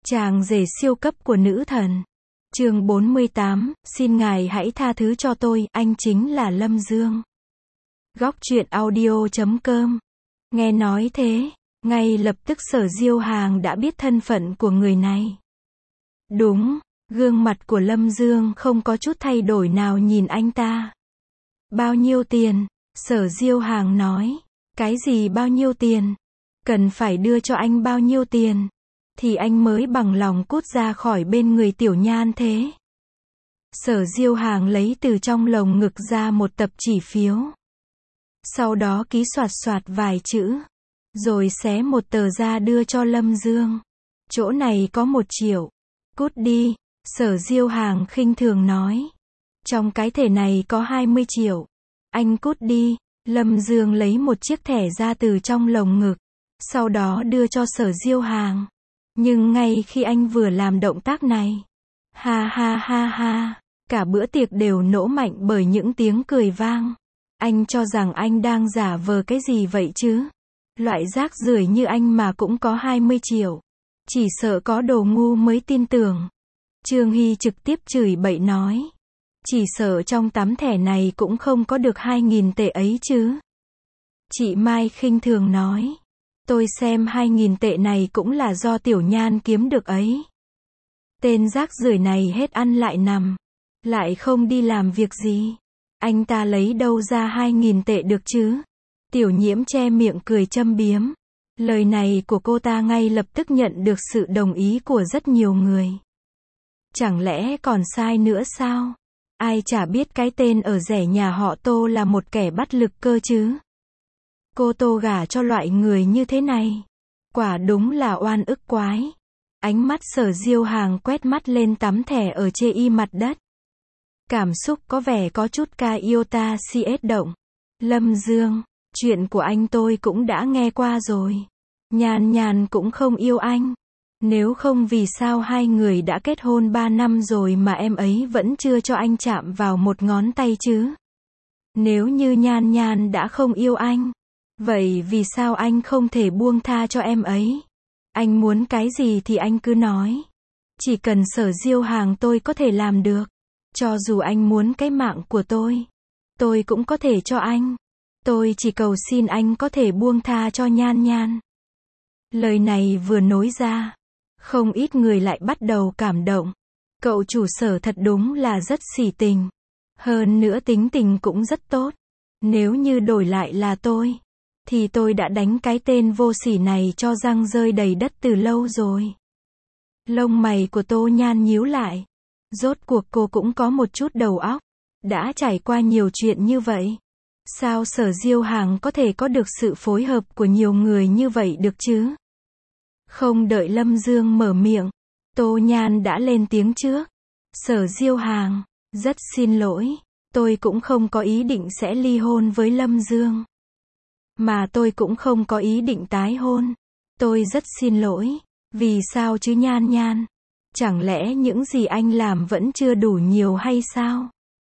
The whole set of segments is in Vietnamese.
Chàng rể siêu cấp của nữ thần. Chương 48, xin ngài hãy tha thứ cho tôi, anh chính là Lâm Dương. Góc truyện audio.com. Nghe nói thế, ngay lập tức Sở Diêu Hàng đã biết thân phận của người này. Đúng, gương mặt của Lâm Dương không có chút thay đổi nào nhìn anh ta. Bao nhiêu tiền? Sở Diêu Hàng nói. Cái gì bao nhiêu tiền? Cần phải đưa cho anh bao nhiêu tiền thì anh mới bằng lòng cút ra khỏi bên người Tiểu Nhan thế? Sở Diêu Hàng lấy từ trong lồng ngực ra một tập chỉ phiếu. Sau đó ký xoạt xoạt vài chữ. Rồi xé một tờ ra đưa cho Lâm Dương. Chỗ này có 1 triệu. Cút đi, Sở Diêu Hàng khinh thường nói. Trong cái thẻ này có 20 triệu. Anh cút đi. Lâm Dương lấy một chiếc thẻ ra từ trong lồng ngực. Sau đó đưa cho Sở Diêu Hàng. Nhưng ngay khi anh vừa làm động tác này, ha ha ha ha, cả bữa tiệc đều nổ mạnh bởi những tiếng cười vang. Anh cho rằng anh đang giả vờ cái gì vậy chứ? Loại rác rưởi như anh mà cũng có 20 triệu. Chỉ sợ có đồ ngu mới tin tưởng. Trương Hy trực tiếp chửi bậy nói. Chỉ sợ trong tấm thẻ này cũng không có được 2.000 tệ ấy chứ. Chị Mai khinh thường nói. Tôi xem 2.000 tệ này cũng là do Tiểu Nhan kiếm được ấy. Tên rác rưởi này hết ăn lại nằm. Lại không đi làm việc gì. Anh ta lấy đâu ra 2.000 tệ được chứ? Tiểu Nhiễm che miệng cười châm biếm. Lời này của cô ta ngay lập tức nhận được sự đồng ý của rất nhiều người. Chẳng lẽ còn sai nữa sao? Ai chả biết cái tên ở rẻ nhà họ Tô là một kẻ bắt lực cơ chứ? Cô Tô gả cho loại người như thế này. Quả đúng là oan ức quái. Ánh mắt Sở Diêu Hàng quét mắt lên tấm thẻ ở chê y mặt đất. Cảm xúc có vẻ có chút ca iota CS động. Lâm Dương, chuyện của anh tôi cũng đã nghe qua rồi. Nhan Nhan cũng không yêu anh. Nếu không vì sao hai người đã kết hôn 3 năm rồi mà em ấy vẫn chưa cho anh chạm vào một ngón tay chứ? Nếu như Nhan Nhan đã không yêu anh, vậy vì sao anh không thể buông tha cho em ấy? Anh muốn cái gì thì anh cứ nói. Chỉ cần Sở Diêu Hàng tôi có thể làm được. Cho dù anh muốn cái mạng của tôi cũng có thể cho anh. Tôi chỉ cầu xin anh có thể buông tha cho Nhan Nhan. Lời này vừa nói ra, không ít người lại bắt đầu cảm động. Cậu chủ Sở thật đúng là rất sỉ tình. Hơn nữa tính tình cũng rất tốt. Nếu như đổi lại là tôi, thì tôi đã đánh cái tên vô sỉ này cho răng rơi đầy đất từ lâu rồi. Lông mày của Tô Nhan nhíu lại. Rốt cuộc cô cũng có một chút đầu óc. Đã trải qua nhiều chuyện như vậy. Sao Sở Diêu Hàng có thể có được sự phối hợp của nhiều người như vậy được chứ? Không đợi Lâm Dương mở miệng, Tô Nhan đã lên tiếng trước. Sở Diêu Hàng, rất xin lỗi. Tôi cũng không có ý định sẽ ly hôn với Lâm Dương. Mà tôi cũng không có ý định tái hôn. Tôi rất xin lỗi. Vì sao chứ Nhan Nhan? Chẳng lẽ những gì anh làm vẫn chưa đủ nhiều hay sao?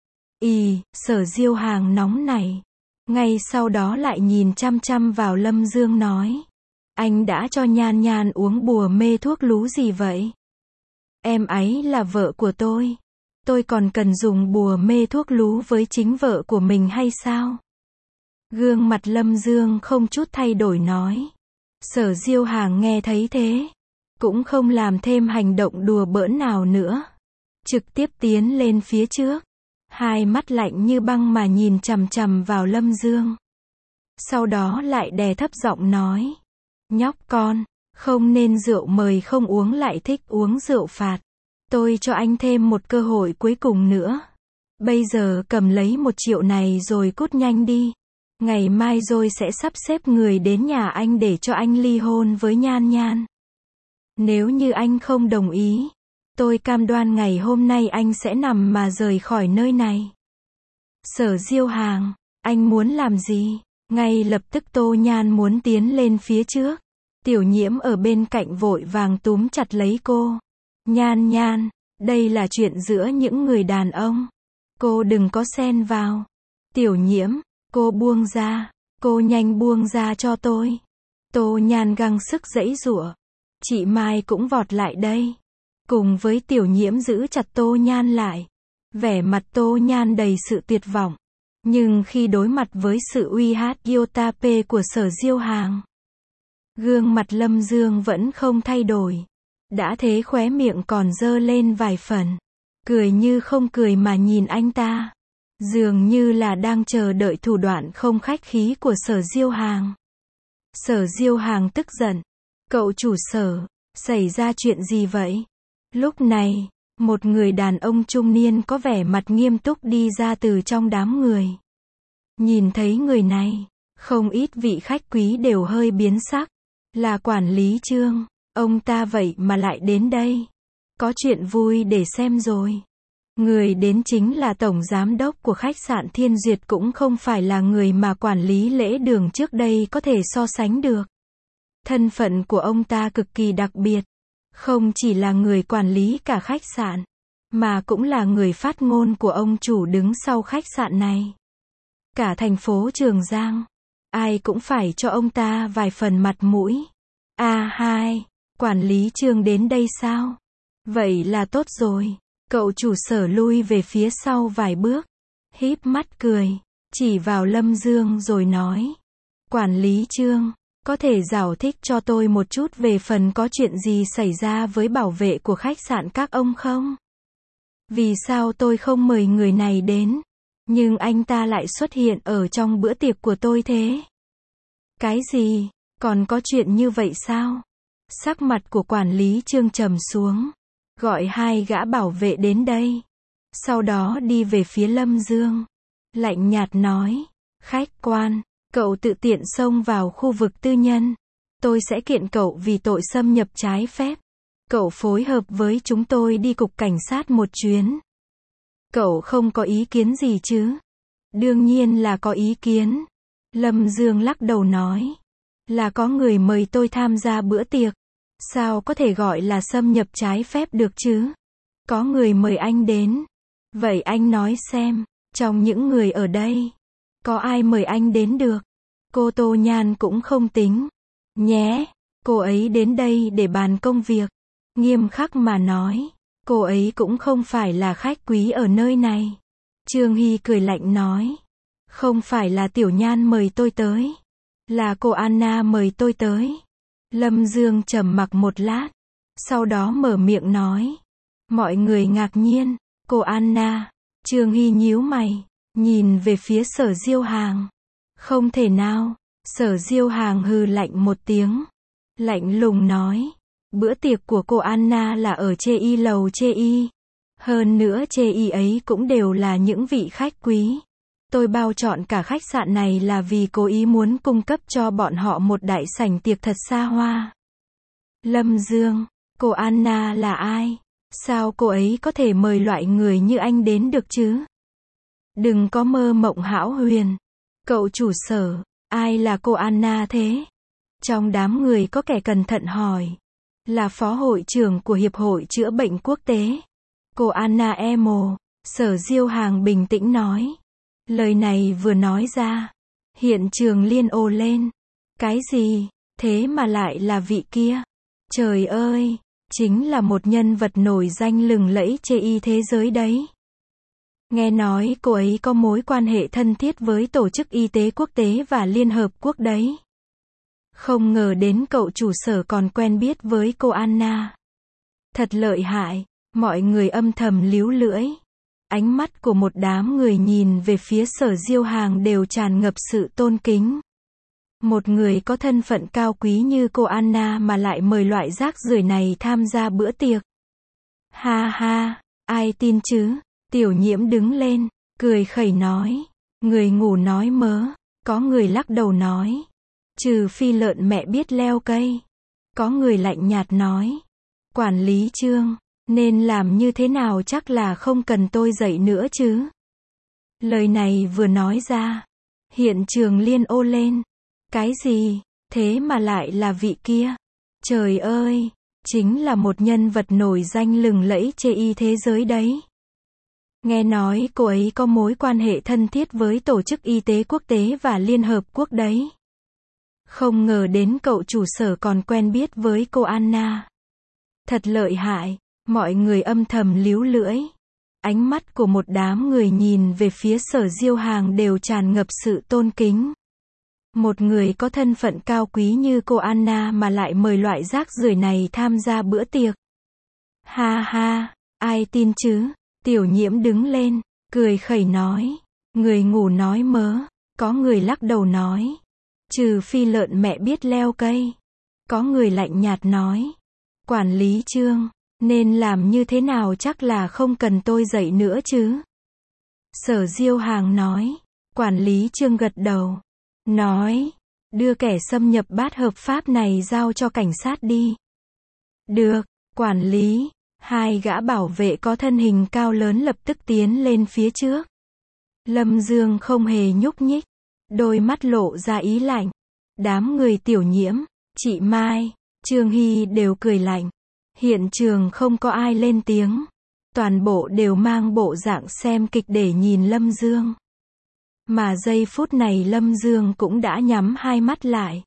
Sở Diêu Hàng nóng nảy. Ngay sau đó lại nhìn chăm chăm vào Lâm Dương nói. Anh đã cho Nhan Nhan uống bùa mê thuốc lú gì vậy? Em ấy là vợ của tôi. Tôi còn cần dùng bùa mê thuốc lú với chính vợ của mình hay sao? Gương mặt Lâm Dương không chút thay đổi nói. Sở Diêu Hàng nghe thấy thế, cũng không làm thêm hành động đùa bỡn nào nữa. Trực tiếp tiến lên phía trước. Hai mắt lạnh như băng mà nhìn chằm chằm vào Lâm Dương. Sau đó lại đè thấp giọng nói. Nhóc con, không nên rượu mời không uống lại thích uống rượu phạt. Tôi cho anh thêm một cơ hội cuối cùng nữa. Bây giờ cầm lấy 1 triệu này rồi cút nhanh đi. Ngày mai rồi sẽ sắp xếp người đến nhà anh để cho anh ly hôn với Nhan Nhan. Nếu như anh không đồng ý, tôi cam đoan ngày hôm nay anh sẽ nằm mà rời khỏi nơi này. Sở Diêu Hàng, anh muốn làm gì? Ngay lập tức Tô Nhan muốn tiến lên phía trước. Tiểu Nhiễm ở bên cạnh vội vàng túm chặt lấy cô. Nhan Nhan, đây là chuyện giữa những người đàn ông. Cô đừng có xen vào. Tiểu Nhiễm, cô buông ra. Cô nhanh buông ra cho tôi. Tô Nhan gắng sức giãy giụa. Chị Mai cũng vọt lại đây. Cùng với Tiểu Nhiễm giữ chặt Tô Nhan lại. Vẻ mặt Tô Nhan đầy sự tuyệt vọng. Nhưng khi đối mặt với sự uy hát Yotape của Sở Diêu Hàng, gương mặt Lâm Dương vẫn không thay đổi. Đã thế khóe miệng còn dơ lên vài phần. Cười như không cười mà nhìn anh ta. Dường như là đang chờ đợi thủ đoạn không khách khí của Sở Diêu Hàng. Sở Diêu Hàng tức giận. Cậu chủ Sở, xảy ra chuyện gì vậy? Lúc này, một người đàn ông trung niên có vẻ mặt nghiêm túc đi ra từ trong đám người. Nhìn thấy người này, không ít vị khách quý đều hơi biến sắc. Là quản lý Trương, ông ta vậy mà lại đến đây. Có chuyện vui để xem rồi. Người đến chính là tổng giám đốc của khách sạn Thiên Duyệt, cũng không phải là người mà quản lý Lễ Đường trước đây có thể so sánh được. Thân phận của ông ta cực kỳ đặc biệt. Không chỉ là người quản lý cả khách sạn, mà cũng là người phát ngôn của ông chủ đứng sau khách sạn này. Cả thành phố Trường Giang, ai cũng phải cho ông ta vài phần mặt mũi. Hai, quản lý Trương đến đây sao? Vậy là tốt rồi. Cậu chủ Sở lui về phía sau vài bước, híp mắt cười, chỉ vào Lâm Dương rồi nói. Quản lý Trương, có thể giải thích cho tôi một chút về phần có chuyện gì xảy ra với bảo vệ của khách sạn các ông không? Vì sao tôi không mời người này đến, nhưng anh ta lại xuất hiện ở trong bữa tiệc của tôi thế? Cái gì? Còn có chuyện như vậy sao? Sắc mặt của quản lý Trương trầm xuống, gọi hai gã bảo vệ đến đây. Sau đó đi về phía Lâm Dương, lạnh nhạt nói. Khách quan, cậu tự tiện xông vào khu vực tư nhân. Tôi sẽ kiện cậu vì tội xâm nhập trái phép. Cậu phối hợp với chúng tôi đi cục cảnh sát một chuyến. Cậu không có ý kiến gì chứ? Đương nhiên là có ý kiến. Lâm Dương lắc đầu nói. Là có người mời tôi tham gia bữa tiệc. Sao có thể gọi là xâm nhập trái phép được chứ? Có người mời anh đến. Vậy anh nói xem, trong những người ở đây, có ai mời anh đến được? Cô Tô Nhan cũng không tính. Nhé, cô ấy đến đây để bàn công việc. Nghiêm khắc mà nói, cô ấy cũng không phải là khách quý ở nơi này. Trương Hy cười lạnh nói. Không phải là Tiểu Nhan mời tôi tới. Là cô Anna mời tôi tới. Lâm Dương trầm mặc một lát. Sau đó mở miệng nói. Mọi người ngạc nhiên. Cô Anna. Trương Hy nhíu mày. Nhìn về phía Sở Diêu Hàng. Không thể nào. Sở Diêu Hàng hừ lạnh một tiếng. Lạnh lùng nói. Bữa tiệc của cô Anna là ở Chê Y lầu Chê Y. Hơn nữa Chê Y ấy cũng đều là những vị khách quý. Tôi bao chọn cả khách sạn này là vì cố ý muốn cung cấp cho bọn họ một đại sảnh tiệc thật xa hoa. Lâm Dương, cô Anna là ai? Sao cô ấy có thể mời loại người như anh đến được chứ? Đừng có mơ mộng hão huyền. Cậu chủ Sở, ai là cô Anna thế? Trong đám người có kẻ cẩn thận hỏi. Là phó hội trưởng của Hiệp hội Chữa bệnh Quốc tế. Cô Anna Emo. Sở Diêu Hàng bình tĩnh nói. Lời này vừa nói ra, hiện trường liên ồ lên. Cái gì? Thế mà lại là vị kia? Trời ơi, chính là một nhân vật nổi danh lừng lẫy Chê Y thế giới đấy. Nghe nói cô ấy có mối quan hệ thân thiết với Tổ chức Y tế Quốc tế và Liên Hợp Quốc đấy. Không ngờ đến cậu chủ Sở còn quen biết với cô Anna. Thật lợi hại, mọi người âm thầm líu lưỡi. Ánh mắt của một đám người nhìn về phía Sở Diêu Hàng đều tràn ngập sự tôn kính. Một người có thân phận cao quý như cô Anna mà lại mời loại rác rưởi này tham gia bữa tiệc. Ha ha, ai tin chứ? Tiểu Nhiễm đứng lên, cười khẩy nói. Người ngủ nói mớ. Có người lắc đầu nói. Trừ phi lợn mẹ biết leo cây. Có người lạnh nhạt nói. Quản lý Trương, nên làm như thế nào chắc là không cần tôi dạy nữa chứ. Lời này vừa nói ra, hiện trường liên ồ lên. Cái gì? Thế mà lại là vị kia? Trời ơi, chính là một nhân vật nổi danh lừng lẫy Chê Y thế giới đấy. Nghe nói cô ấy có mối quan hệ thân thiết với Tổ chức Y tế Quốc tế và Liên Hợp Quốc đấy. Không ngờ đến cậu chủ sở còn quen biết với cô Anna. Thật lợi hại, mọi người âm thầm líu lưỡi. Ánh mắt của một đám người nhìn về phía Sở Diêu Hàng đều tràn ngập sự tôn kính. Một người có thân phận cao quý như cô Anna mà lại mời loại rác rưởi này tham gia bữa tiệc. Ha ha, ai tin chứ? Tiểu Nhiễm đứng lên, cười khẩy nói. Người ngủ nói mớ, có người lắc đầu nói. Trừ phi lợn mẹ biết leo cây. Có người lạnh nhạt nói. Quản lý Trương, nên làm như thế nào chắc là không cần tôi dạy nữa chứ. Sở Diêu Hàng nói. Quản lý Trương gật đầu. Nói, đưa kẻ xâm nhập bát hợp pháp này giao cho cảnh sát đi. Được, quản lý. Hai gã bảo vệ có thân hình cao lớn lập tức tiến lên phía trước. Lâm Dương không hề nhúc nhích. Đôi mắt lộ ra ý lạnh. Đám người Tiểu Nhiễm, chị Mai, Trương Hy đều cười lạnh. Hiện trường không có ai lên tiếng. Toàn bộ đều mang bộ dạng xem kịch để nhìn Lâm Dương. Mà giây phút này Lâm Dương cũng đã nhắm hai mắt lại.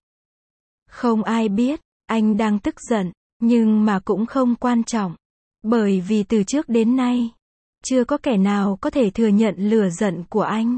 Không ai biết, anh đang tức giận, nhưng mà cũng không quan trọng. Bởi vì từ trước đến nay, chưa có kẻ nào có thể thừa nhận lửa giận của anh.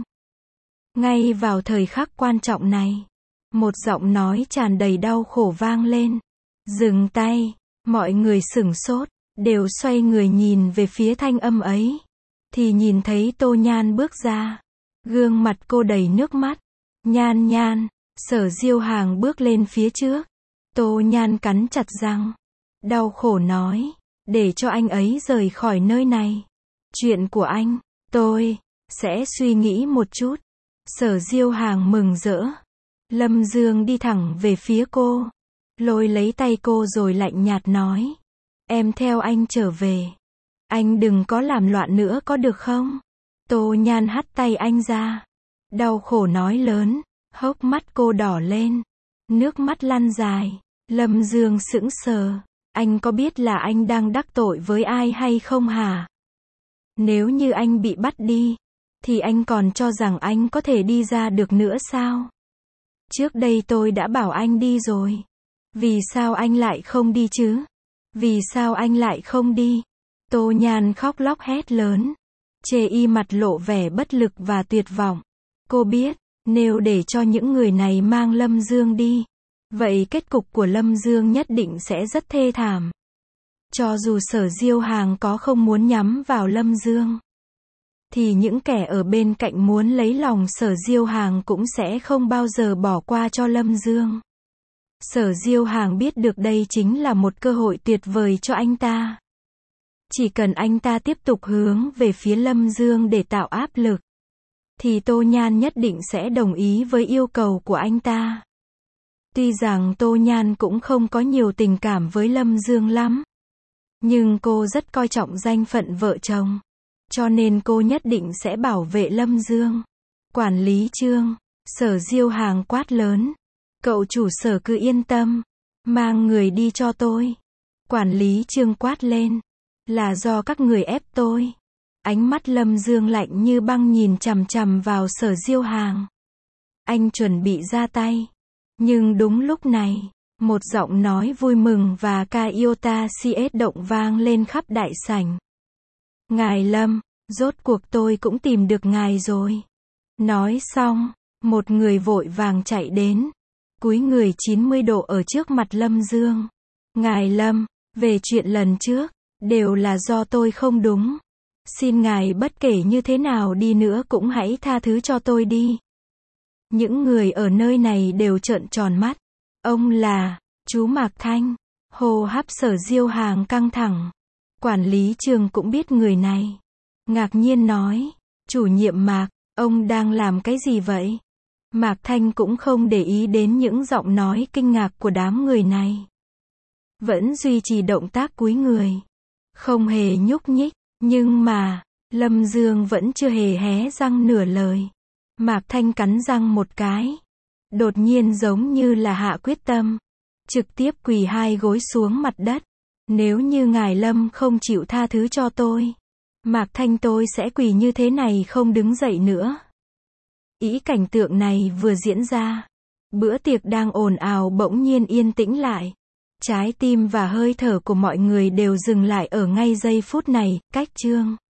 Ngay vào thời khắc quan trọng này, một giọng nói tràn đầy đau khổ vang lên. Dừng tay, mọi người sửng sốt, đều xoay người nhìn về phía thanh âm ấy. Thì nhìn thấy Tô Nhan bước ra. Gương mặt cô đầy nước mắt. Nhan Nhan, Sở Diêu Hàng bước lên phía trước. Tô Nhan cắn chặt răng. Đau khổ nói, để cho anh ấy rời khỏi nơi này. Chuyện của anh, tôi sẽ suy nghĩ một chút. Sở Diêu Hàng mừng rỡ. Lâm Dương đi thẳng về phía cô. Lôi lấy tay cô rồi lạnh nhạt nói. Em theo anh trở về. Anh đừng có làm loạn nữa có được không? Tô Nhan hất tay anh ra. Đau khổ nói lớn. Hốc mắt cô đỏ lên. Nước mắt lăn dài. Lâm Dương sững sờ. Anh có biết là anh đang đắc tội với ai hay không hả? Nếu như anh bị bắt đi, thì anh còn cho rằng anh có thể đi ra được nữa sao? Trước đây tôi đã bảo anh đi rồi. Vì sao anh lại không đi chứ? Vì sao anh lại không đi? Tô Nhan khóc lóc hét lớn. Chê y mặt lộ vẻ bất lực và tuyệt vọng. Cô biết, nếu để cho những người này mang Lâm Dương đi, vậy kết cục của Lâm Dương nhất định sẽ rất thê thảm. Cho dù Sở Diêu Hàng có không muốn nhắm vào Lâm Dương, thì những kẻ ở bên cạnh muốn lấy lòng Sở Diêu Hàng cũng sẽ không bao giờ bỏ qua cho Lâm Dương. Sở Diêu Hàng biết được đây chính là một cơ hội tuyệt vời cho anh ta. Chỉ cần anh ta tiếp tục hướng về phía Lâm Dương để tạo áp lực, thì Tô Nhan nhất định sẽ đồng ý với yêu cầu của anh ta. Tuy rằng Tô Nhan cũng không có nhiều tình cảm với Lâm Dương lắm, nhưng cô rất coi trọng danh phận vợ chồng. Cho nên cô nhất định sẽ bảo vệ Lâm Dương. Quản lý Trương, Sở Diêu Hàng quát lớn. Cậu chủ Sở cứ yên tâm. Mang người đi cho tôi. Quản lý Trương quát lên. Là do các người ép tôi. Ánh mắt Lâm Dương lạnh như băng nhìn chằm chằm vào Sở Diêu Hàng. Anh chuẩn bị ra tay. Nhưng đúng lúc này, một giọng nói vui mừng và ca iota cs động vang lên khắp đại sảnh. Ngài Lâm, rốt cuộc tôi cũng tìm được ngài rồi. Nói xong, một người vội vàng chạy đến, cúi người 90 độ ở trước mặt Lâm Dương. Ngài Lâm, về chuyện lần trước, đều là do tôi không đúng. Xin ngài bất kể như thế nào đi nữa cũng hãy tha thứ cho tôi đi. Những người ở nơi này đều trợn tròn mắt. Ông là, chú Mạc Thanh. Hô hấp Sở Diêu Hàng căng thẳng. Quản lý Trương cũng biết người này. Ngạc nhiên nói, chủ nhiệm Mạc, ông đang làm cái gì vậy? Mạc Thanh cũng không để ý đến những giọng nói kinh ngạc của đám người này. Vẫn duy trì động tác cúi người. Không hề nhúc nhích, nhưng mà, Lâm Dương vẫn chưa hề hé răng nửa lời. Mạc Thanh cắn răng một cái. Đột nhiên giống như là hạ quyết tâm. Trực tiếp quỳ hai gối xuống mặt đất. Nếu như ngài Lâm không chịu tha thứ cho tôi, Mạc Thanh tôi sẽ quỳ như thế này không đứng dậy nữa. Ý cảnh tượng này vừa diễn ra, Bữa tiệc đang ồn ào bỗng nhiên yên tĩnh lại. Trái tim và hơi thở của mọi người đều dừng lại ở ngay giây phút này, cách Trương